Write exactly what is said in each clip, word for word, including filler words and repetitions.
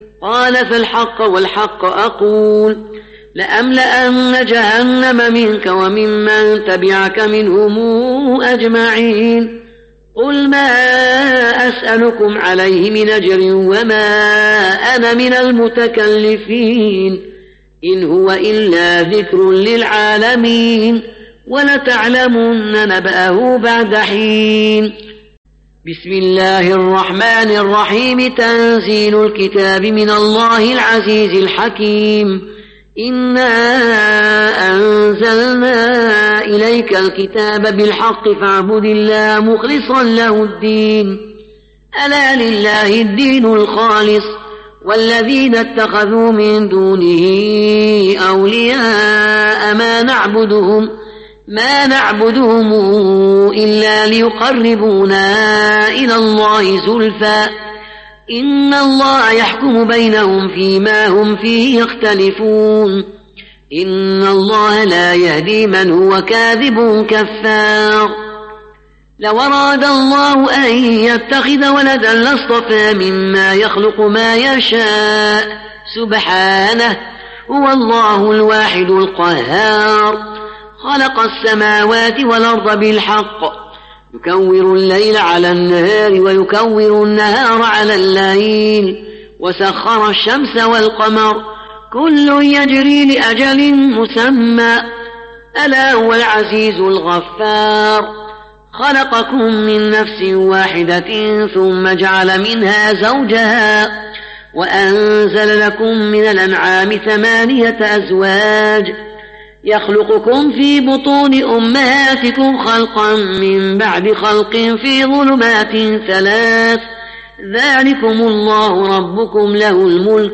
قال فالحق والحق أقول لأملأن جهنم منك وممن تبعك منهم أجمعين. قل ما أسألكم عليه من أجر وما أنا من المتكلفين إن هو إلا ذكر للعالمين ولتعلمن نبأه بعد حين. بسم الله الرحمن الرحيم. تنزيل الكتاب من الله العزيز الحكيم. إنا أنزلنا إليك الكتاب بالحق فاعبد الله مخلصا له الدين ألا لله الدين الخالص والذين اتخذوا من دونه أولياء ما نعبدهم ما نعبدهم إلا ليقربونا إلى الله زلفى إن الله يحكم بينهم فيما هم فيه يختلفون إن الله لا يهدي من هو كاذب كفار. لو أراد الله أن يتخذ ولدا لاصطفى مما يخلق ما يشاء سبحانه هو الله الواحد القهار. خلق السماوات والأرض بالحق يكور الليل على النهار ويكور النهار على الليل وسخر الشمس والقمر كل يجري لأجل مسمى ألا هو العزيز الغفار. خلقكم من نفس واحدة ثم جعل منها زوجها وأنزل لكم من الأنعام ثمانية أزواج يخلقكم في بطون أمهاتكم خلقا من بعد خلق في ظلمات ثلاث ذلكم الله ربكم له الملك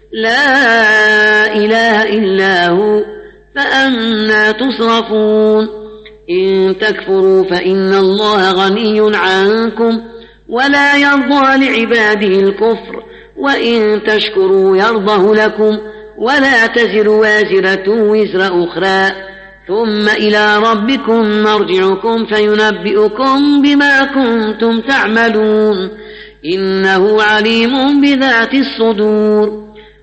لا إله إلا هو فأنى تصرفون. إن تكفروا فإن الله غني عنكم ولا يرضى لعباده الكفر وإن تشكروا يرضه لكم ولا تزر وازرة وزر أخرى ثم إلى ربكم مرجعكم فينبئكم بما كنتم تعملون إنه عليم بذات الصدور.